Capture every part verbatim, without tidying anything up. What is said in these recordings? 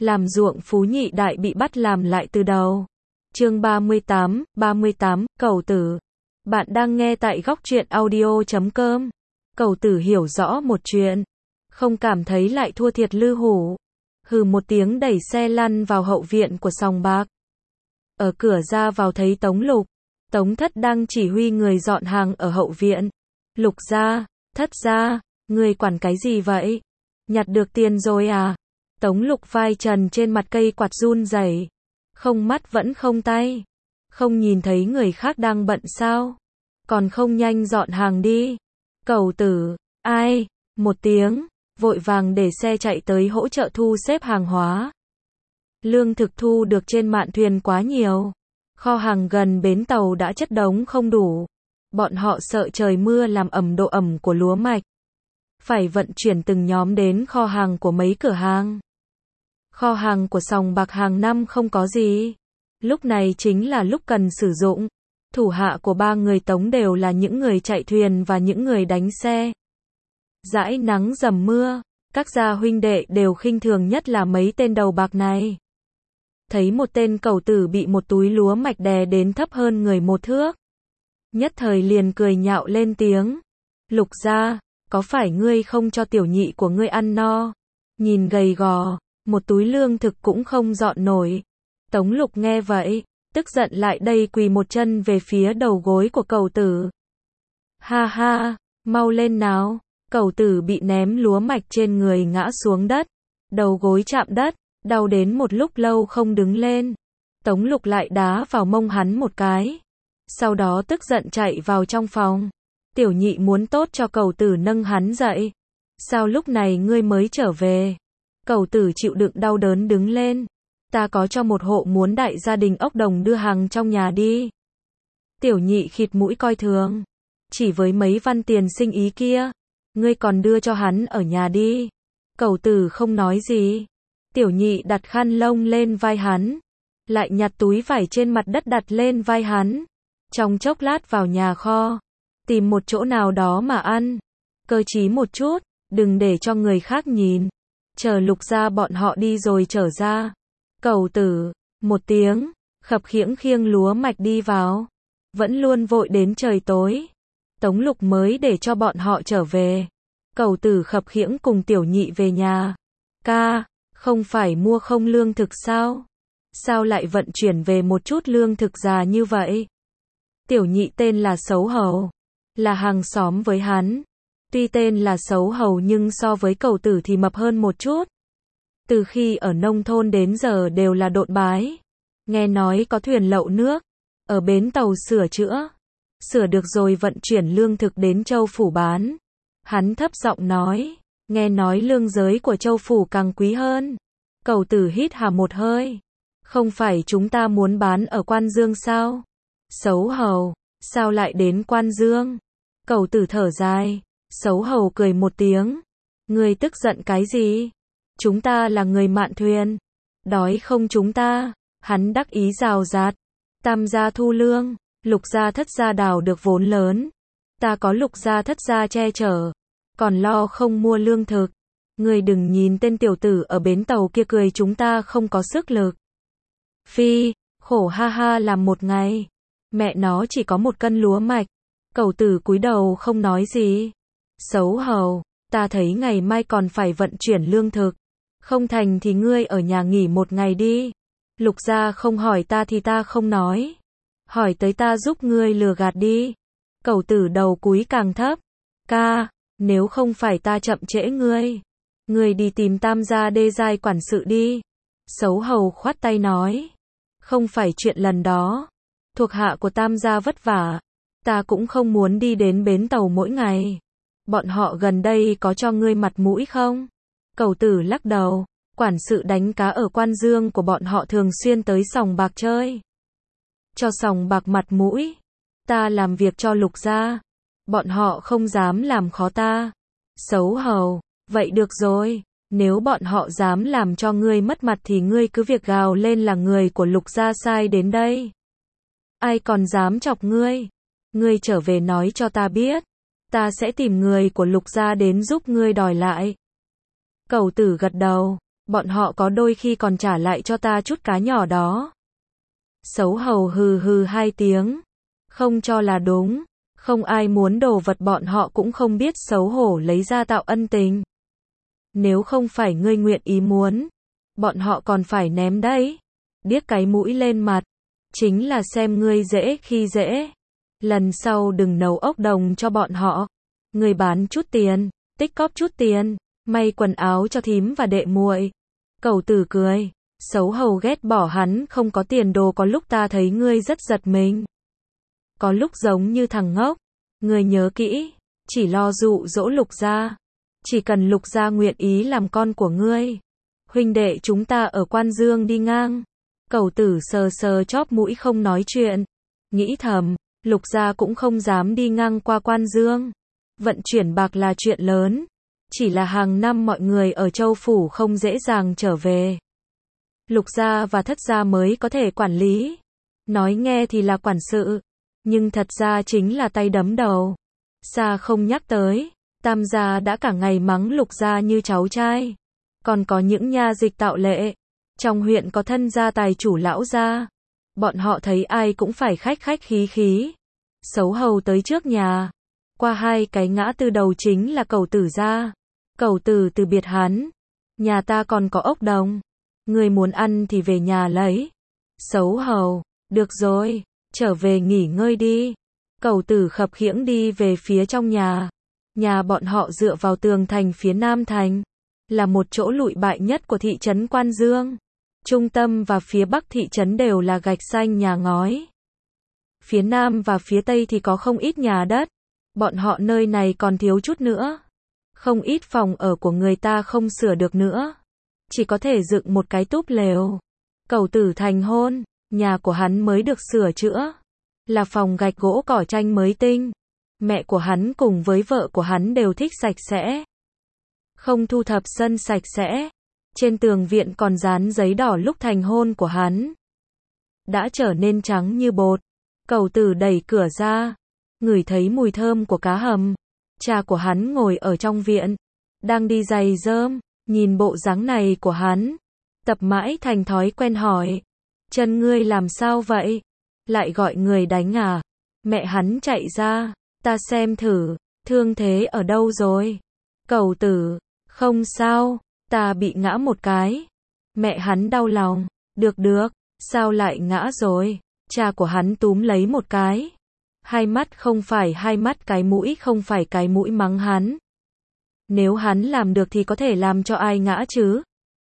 làm ruộng phú nhị đại bị bắt làm lại từ đầu. Chương ba mươi tám, ba mươi tám, Cẩu Tử. Bạn đang nghe tại góc truyện audio chấm com. Cẩu Tử hiểu rõ một chuyện, không cảm thấy lại thua thiệt Lư Hủ. Hừ một tiếng đẩy xe lăn vào hậu viện của sòng bạc. Ở cửa ra vào thấy Tống Lục, Tống Thất đang chỉ huy người dọn hàng ở hậu viện. Lục gia, Thất gia, người quản cái gì vậy? Nhặt được tiền rồi à? Tống Lục vai trần trên mặt cây quạt run rẩy, không mắt vẫn không tay. Không nhìn thấy người khác đang bận sao? Còn không nhanh dọn hàng đi. Cẩu Tử, ai? Một tiếng, vội vàng để xe chạy tới hỗ trợ thu xếp hàng hóa. Lương thực thu được trên mạn thuyền quá nhiều. Kho hàng gần bến tàu đã chất đống không đủ. Bọn họ sợ trời mưa làm ẩm độ ẩm của lúa mạch. Phải vận chuyển từng nhóm đến kho hàng của mấy cửa hàng. Kho hàng của sòng bạc hàng năm không có gì. Lúc này chính là lúc cần sử dụng. Thủ hạ của ba người Tống đều là những người chạy thuyền và những người đánh xe. Dãi nắng dầm mưa, các gia huynh đệ đều khinh thường nhất là mấy tên đầu bạc này. Thấy một tên cẩu tử bị một túi lúa mạch đè đến thấp hơn người một thước. Nhất thời liền cười nhạo lên tiếng. Lục gia, có phải ngươi không cho tiểu nhị của ngươi ăn no? Nhìn gầy gò, một túi lương thực cũng không dọn nổi. Tống Lục nghe vậy, tức giận lại đây quỳ một chân về phía đầu gối của Cẩu Tử. Ha ha, mau lên nào. Cẩu Tử bị ném lúa mạch trên người ngã xuống đất, đầu gối chạm đất, đau đến một lúc lâu không đứng lên. Tống Lục lại đá vào mông hắn một cái, sau đó tức giận chạy vào trong phòng. Tiểu nhị muốn tốt cho Cẩu Tử nâng hắn dậy. Sao lúc này ngươi mới trở về? Cẩu Tử chịu đựng đau đớn đứng lên. Ta có cho một hộ muốn đại gia đình ốc đồng đưa hàng trong nhà đi. Tiểu nhị khịt mũi coi thường. Chỉ với mấy văn tiền sinh ý kia, ngươi còn đưa cho hắn ở nhà đi. Cẩu Tử không nói gì. Tiểu nhị đặt khăn lông lên vai hắn, lại nhặt túi vải trên mặt đất đặt lên vai hắn. Trong chốc lát vào nhà kho, tìm một chỗ nào đó mà ăn. Cơ trí một chút, đừng để cho người khác nhìn. Chờ Lục gia bọn họ đi rồi trở ra. Cẩu Tử, một tiếng, khập khiễng khiêng lúa mạch đi vào. Vẫn luôn vội đến trời tối. Tống Lục mới để cho bọn họ trở về. Cẩu Tử khập khiễng cùng tiểu nhị về nhà. Ca, không phải mua không lương thực sao? Sao lại vận chuyển về một chút lương thực già như vậy? Tiểu nhị tên là Xấu Hầu, là hàng xóm với hắn. Tuy tên là Xấu Hầu nhưng so với Cẩu Tử thì mập hơn một chút. Từ khi ở nông thôn đến giờ đều là độn bái. Nghe nói có thuyền lậu nước, ở bến tàu sửa chữa. Sửa được rồi vận chuyển lương thực đến Châu Phủ bán. Hắn thấp giọng nói, nghe nói lương giới của Châu Phủ càng quý hơn. Cẩu Tử hít hà một hơi. Không phải chúng ta muốn bán ở Quan Dương sao? Xấu Hầu, sao lại đến Quan Dương? Cẩu Tử thở dài. Xấu Hầu cười một tiếng. Ngươi tức giận cái gì? Chúng ta là người mạn thuyền. Đói không chúng ta? Hắn đắc ý rào rạt. Tam gia thu lương, Lục gia Thất gia đào được vốn lớn. Ta có Lục gia Thất gia che chở, còn lo không mua lương thực. Ngươi đừng nhìn tên tiểu tử ở bến tàu kia cười chúng ta không có sức lực. Phi, khổ ha ha làm một ngày. Mẹ nó chỉ có một cân lúa mạch. Cẩu Tử cúi đầu không nói gì. Xấu Hầu, ta thấy ngày mai còn phải vận chuyển lương thực. Không thành thì ngươi ở nhà nghỉ một ngày đi. Lục gia không hỏi ta thì ta không nói. Hỏi tới ta giúp ngươi lừa gạt đi. Cẩu Tử đầu cúi càng thấp. Ca, nếu không phải ta chậm trễ ngươi, ngươi đi tìm Tam gia đê giai quản sự đi. Xấu Hầu khoát tay nói. Không phải chuyện lần đó. Thuộc hạ của Tam gia vất vả. Ta cũng không muốn đi đến bến tàu mỗi ngày. Bọn họ gần đây có cho ngươi mặt mũi không? Cẩu Tử lắc đầu. Quản sự đánh cá ở Quan Dương của bọn họ thường xuyên tới sòng bạc chơi. Cho sòng bạc mặt mũi. Ta làm việc cho Lục gia. Bọn họ không dám làm khó ta. Xấu Hầu, vậy được rồi. Nếu bọn họ dám làm cho ngươi mất mặt thì ngươi cứ việc gào lên là người của Lục gia sai đến đây. Ai còn dám chọc ngươi? Ngươi trở về nói cho ta biết. Ta sẽ tìm người của Lục gia đến giúp ngươi đòi lại. Cẩu Tử gật đầu. Bọn họ có đôi khi còn trả lại cho ta chút cá nhỏ đó. Xấu hầu hừ hừ hai tiếng. Không cho là đúng. Không ai muốn đồ vật bọn họ cũng không biết xấu hổ lấy ra tạo ân tình. Nếu không phải ngươi nguyện ý muốn, bọn họ còn phải ném đấy. Điếc cái mũi lên mặt. Chính là xem ngươi dễ khi dễ. Lần sau đừng nấu ốc đồng cho bọn họ. Ngươi bán chút tiền, tích cóp chút tiền, may quần áo cho thím và đệ muội. Cẩu Tử cười. Xấu hầu ghét bỏ hắn không có tiền đồ, có lúc ta thấy ngươi rất giật mình. Có lúc giống như thằng ngốc. Ngươi nhớ kỹ, chỉ lo dụ dỗ Lục gia. Chỉ cần Lục gia nguyện ý làm con của ngươi. Huynh đệ chúng ta ở Quan Dương đi ngang. Cẩu Tử sờ sờ chóp mũi không nói chuyện. Nghĩ thầm, Lục gia cũng không dám đi ngang qua Quan Dương. Vận chuyển bạc là chuyện lớn. Chỉ là hàng năm mọi người ở Châu Phủ không dễ dàng trở về. Lục gia và Thất gia mới có thể quản lý. Nói nghe thì là quản sự. Nhưng thật ra chính là tay đấm đầu. Xa không nhắc tới. Tam gia đã cả ngày mắng Lục gia như cháu trai. Còn có những nha dịch tạo lệ. Trong huyện có thân gia tài chủ lão gia. Bọn họ thấy ai cũng phải khách khách khí khí. Xấu hầu tới trước nhà. Qua hai cái ngã tư đầu chính là Cẩu Tử gia. Cẩu Tử từ biệt hắn. Nhà ta còn có ốc đồng. Người muốn ăn thì về nhà lấy. Xấu hầu. Được rồi. Trở về nghỉ ngơi đi. Cẩu Tử khập khiễng đi về phía trong nhà. Nhà bọn họ dựa vào tường thành phía Nam thành. Là một chỗ lụi bại nhất của thị trấn Quan Dương. Trung tâm và phía Bắc thị trấn đều là gạch xanh nhà ngói. Phía Nam và phía Tây thì có không ít nhà đất. Bọn họ nơi này còn thiếu chút nữa. Không ít phòng ở của người ta không sửa được nữa. Chỉ có thể dựng một cái túp lều. Cẩu Tử thành hôn. Nhà của hắn mới được sửa chữa. Là phòng gạch gỗ cỏ tranh mới tinh. Mẹ của hắn cùng với vợ của hắn đều thích sạch sẽ. Không thu thập sân sạch sẽ. Trên tường viện còn dán giấy đỏ lúc thành hôn của hắn. Đã trở nên trắng như bột. Cẩu Tử đẩy cửa ra. Ngửi thấy mùi thơm của cá hầm. Cha của hắn ngồi ở trong viện. Đang đi giày rơm. Nhìn bộ dáng này của hắn. Tập mãi thành thói quen hỏi. Chân ngươi làm sao vậy? Lại gọi người đánh à? Mẹ hắn chạy ra. Ta xem thử. Thương thế ở đâu rồi? Cẩu Tử. Không sao. Ta bị ngã một cái. Mẹ hắn đau lòng. Được được. Sao lại ngã rồi? Cha của hắn túm lấy một cái. Hai mắt không phải hai mắt, cái mũi không phải cái mũi, mắng hắn. Nếu hắn làm được thì có thể làm cho ai ngã chứ?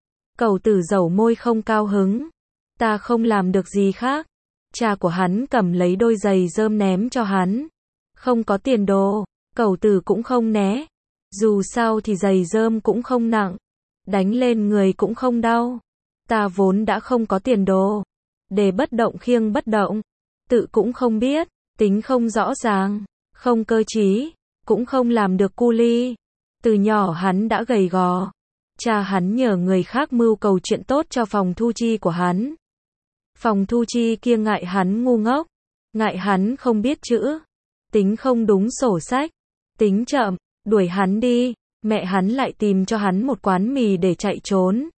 Cẩu Tử dẩu môi không cao hứng. Ta không làm được gì khác. Cha của hắn cầm lấy đôi giày rơm ném cho hắn. Không có tiền đồ. Cẩu Tử cũng không né. Dù sao thì giày rơm cũng không nặng. Đánh lên người cũng không đau. Ta vốn đã không có tiền đồ. Để bất động khiêng bất động. Tự cũng không biết. Tính không rõ ràng. Không cơ trí. Cũng không làm được cu ly. Từ nhỏ hắn đã gầy gò. Cha hắn nhờ người khác mưu cầu chuyện tốt cho phòng thu chi của hắn. Phòng thu chi kia ngại hắn ngu ngốc. Ngại hắn không biết chữ. Tính không đúng sổ sách. Tính chậm. Đuổi hắn đi. Mẹ hắn lại tìm cho hắn một quán mì để chạy trốn.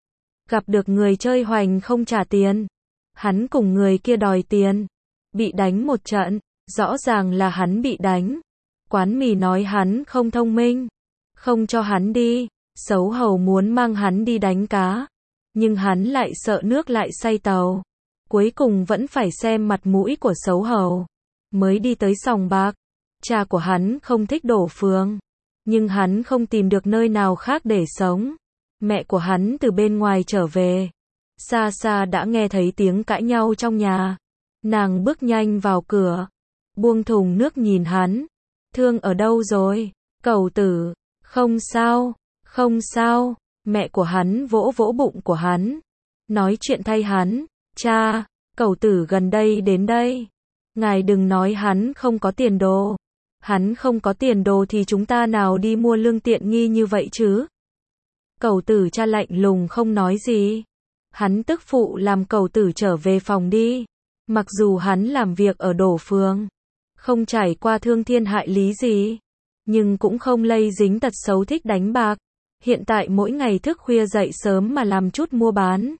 Gặp được người chơi hoành không trả tiền. Hắn cùng người kia đòi tiền. Bị đánh một trận. Rõ ràng là hắn bị đánh. Quán mì nói hắn không thông minh. Không cho hắn đi. Xấu hầu muốn mang hắn đi đánh cá. Nhưng hắn lại sợ nước lại say tàu. Cuối cùng vẫn phải xem mặt mũi của xấu hầu. Mới đi tới sòng bạc. Cha của hắn không thích đổ phường. Nhưng hắn không tìm được nơi nào khác để sống. Mẹ của hắn từ bên ngoài trở về. Xa xa đã nghe thấy tiếng cãi nhau trong nhà. Nàng bước nhanh vào cửa. Buông thùng nước nhìn hắn. Thương ở đâu rồi? Cẩu Tử. Không sao. Không sao. Mẹ của hắn vỗ vỗ bụng của hắn. Nói chuyện thay hắn. Cha, Cẩu Tử gần đây đến đây. Ngài đừng nói hắn không có tiền đồ. Hắn không có tiền đồ thì chúng ta nào đi mua lương tiện nghi như vậy chứ? Cẩu Tử cha lạnh lùng không nói gì. Hắn tức phụ làm Cẩu Tử trở về phòng đi. Mặc dù hắn làm việc ở đổ phường. Không trải qua thương thiên hại lý gì. Nhưng cũng không lây dính tật xấu thích đánh bạc. Hiện tại mỗi ngày thức khuya dậy sớm mà làm chút mua bán.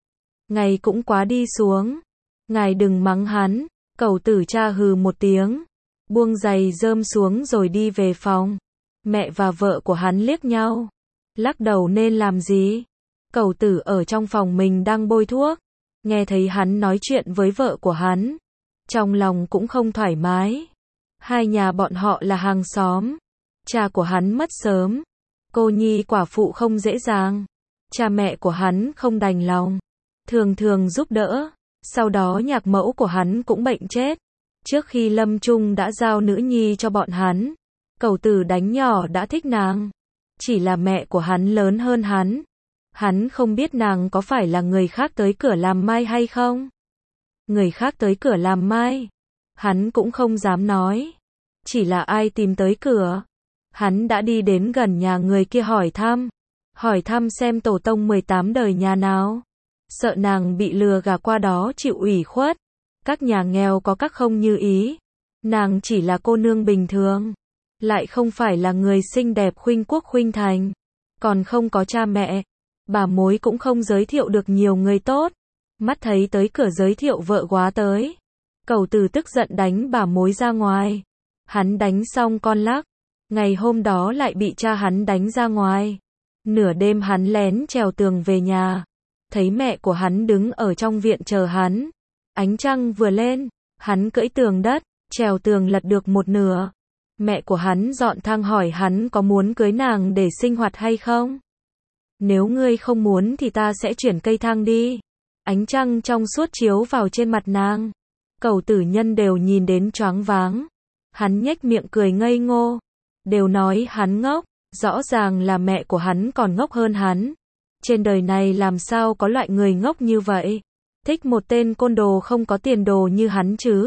Ngày cũng quá đi xuống. Ngài đừng mắng hắn. Cẩu tử cha hừ một tiếng. Buông giày rơm xuống rồi đi về phòng. Mẹ và vợ của hắn liếc nhau. Lắc đầu nên làm gì? Cẩu tử ở trong phòng mình đang bôi thuốc. Nghe thấy hắn nói chuyện với vợ của hắn. Trong lòng cũng không thoải mái. Hai nhà bọn họ là hàng xóm. Cha của hắn mất sớm. Cô nhi quả phụ không dễ dàng. Cha mẹ của hắn không đành lòng. Thường thường giúp đỡ. Sau đó nhạc mẫu của hắn cũng bệnh chết. Trước khi lâm chung đã giao nữ nhi cho bọn hắn. Cẩu tử đánh nhỏ đã thích nàng. Chỉ là mẹ của hắn lớn hơn hắn. Hắn không biết nàng có phải là người khác tới cửa làm mai hay không. Người khác tới cửa làm mai. Hắn cũng không dám nói. Chỉ là ai tìm tới cửa. Hắn đã đi đến gần nhà người kia hỏi thăm. Hỏi thăm xem tổ tông mười tám đời nhà nào. Sợ nàng bị lừa gả qua đó chịu ủy khuất. Các nhà nghèo có các không như ý. Nàng chỉ là cô nương bình thường. Lại không phải là người xinh đẹp khuynh quốc khuynh thành. Còn không có cha mẹ. Bà mối cũng không giới thiệu được nhiều người tốt. Mắt thấy tới cửa giới thiệu vợ quá tới. Cẩu tử tức giận đánh bà mối ra ngoài. Hắn đánh xong con lắc. Ngày hôm đó lại bị cha hắn đánh ra ngoài. Nửa đêm hắn lén trèo tường về nhà. Thấy mẹ của hắn đứng ở trong viện chờ hắn. Ánh trăng vừa lên. Hắn cưỡi tường đất. Trèo tường lật được một nửa. Mẹ của hắn dọn thang hỏi hắn có muốn cưới nàng để sinh hoạt hay không. Nếu ngươi không muốn thì ta sẽ chuyển cây thang đi. Ánh trăng trong suốt chiếu vào trên mặt nàng. Cẩu tử nhân đều nhìn đến choáng váng. Hắn nhếch miệng cười ngây ngô. Đều nói hắn ngốc. Rõ ràng là mẹ của hắn còn ngốc hơn hắn. Trên đời này làm sao có loại người ngốc như vậy. Thích một tên côn đồ không có tiền đồ như hắn chứ.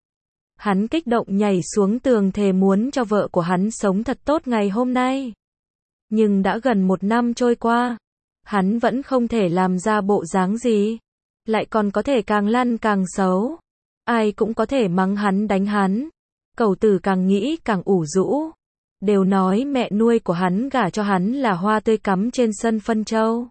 Hắn kích động nhảy xuống tường thề muốn cho vợ của hắn sống thật tốt ngày hôm nay. Nhưng đã gần một năm trôi qua. Hắn vẫn không thể làm ra bộ dáng gì. Lại còn có thể càng lăn càng xấu. Ai cũng có thể mắng hắn đánh hắn. Cẩu tử càng nghĩ càng ủ rũ. Đều nói mẹ nuôi của hắn gả cho hắn là hoa tươi cắm trên sân phân châu.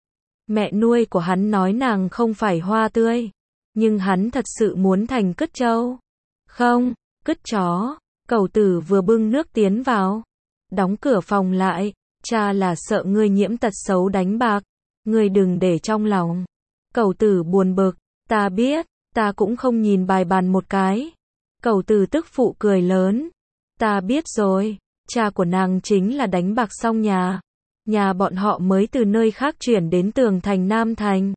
Mẹ nuôi của hắn nói nàng không phải hoa tươi. Nhưng hắn thật sự muốn thành cứt trâu. Không, cứt chó. Cẩu tử vừa bưng nước tiến vào. Đóng cửa phòng lại. Cha là sợ ngươi nhiễm tật xấu đánh bạc. Ngươi đừng để trong lòng. Cẩu tử buồn bực. Ta biết, ta cũng không nhìn bài bàn một cái. Cẩu tử tức phụ cười lớn. Ta biết rồi. Cha của nàng chính là đánh bạc xong nhà. Nhà bọn họ mới từ nơi khác chuyển đến Tường Thành Nam Thành.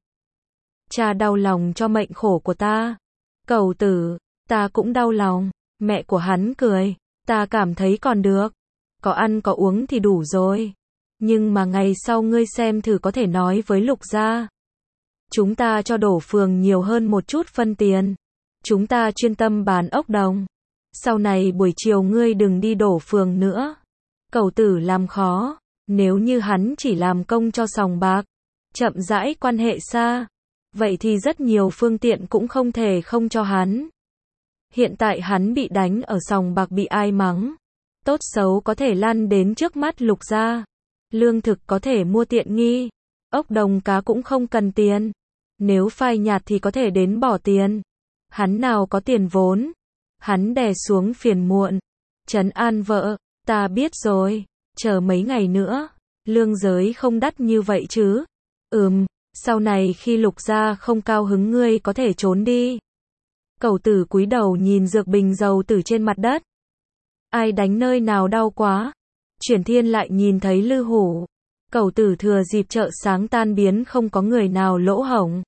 Cha đau lòng cho mệnh khổ của ta. Cẩu tử, ta cũng đau lòng. Mẹ của hắn cười. Ta cảm thấy còn được. Có ăn có uống thì đủ rồi. Nhưng mà ngày sau ngươi xem thử có thể nói với Lục gia. Chúng ta cho đổ phường nhiều hơn một chút phân tiền. Chúng ta chuyên tâm bán ốc đồng. Sau này buổi chiều ngươi đừng đi đổ phường nữa. Cẩu tử làm khó. Nếu như hắn chỉ làm công cho sòng bạc. Chậm rãi quan hệ xa. Vậy thì rất nhiều phương tiện cũng không thể không cho hắn. Hiện tại hắn bị đánh ở sòng bạc bị ai mắng. Tốt xấu có thể lăn đến trước mắt Lục gia. Lương thực có thể mua tiện nghi. Ốc đồng cá cũng không cần tiền. Nếu phai nhạt thì có thể đến bỏ tiền. Hắn nào có tiền vốn. Hắn đè xuống phiền muộn. Trấn an vợ. Ta biết rồi. Chờ mấy ngày nữa. Lương giới không đắt như vậy chứ. Ừm. Sau này khi Lục gia không cao hứng ngươi có thể trốn đi. Cẩu tử cúi đầu nhìn dược bình dầu tử trên mặt đất. Ai đánh nơi nào đau quá. Chuyển thiên lại nhìn thấy Lư Hủ. Cẩu tử thừa dịp chợ sáng tan biến không có người nào lỗ hổng.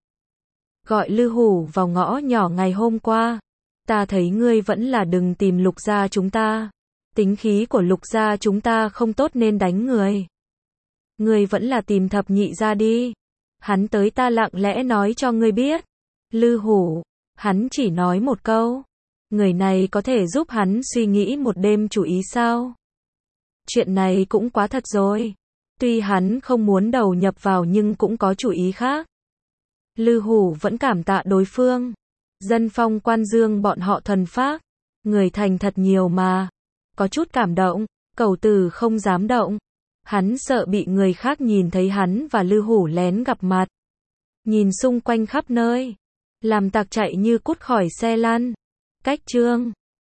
Gọi Lư Hủ vào ngõ nhỏ ngày hôm qua. Ta thấy ngươi vẫn là đừng tìm Lục gia chúng ta. Tính khí của Lục gia chúng ta không tốt nên đánh người. Ngươi vẫn là tìm thập nhị gia đi. Hắn tới ta lặng lẽ nói cho ngươi biết. Lư Hủ. Hắn chỉ nói một câu. Người này có thể giúp hắn suy nghĩ một đêm chủ ý sao? Chuyện này cũng quá thật rồi. Tuy hắn không muốn đầu nhập vào nhưng cũng có chủ ý khác. Lư Hủ vẫn cảm tạ đối phương. Dân phong quan dương bọn họ thuần phác. Người thành thật nhiều mà. Có chút cảm động. Cẩu tử không dám động. Hắn sợ bị người khác nhìn thấy hắn và Lư Hủ lén gặp mặt. Nhìn xung quanh khắp nơi. Làm tặc chạy như cút khỏi xe lăn. Cách chương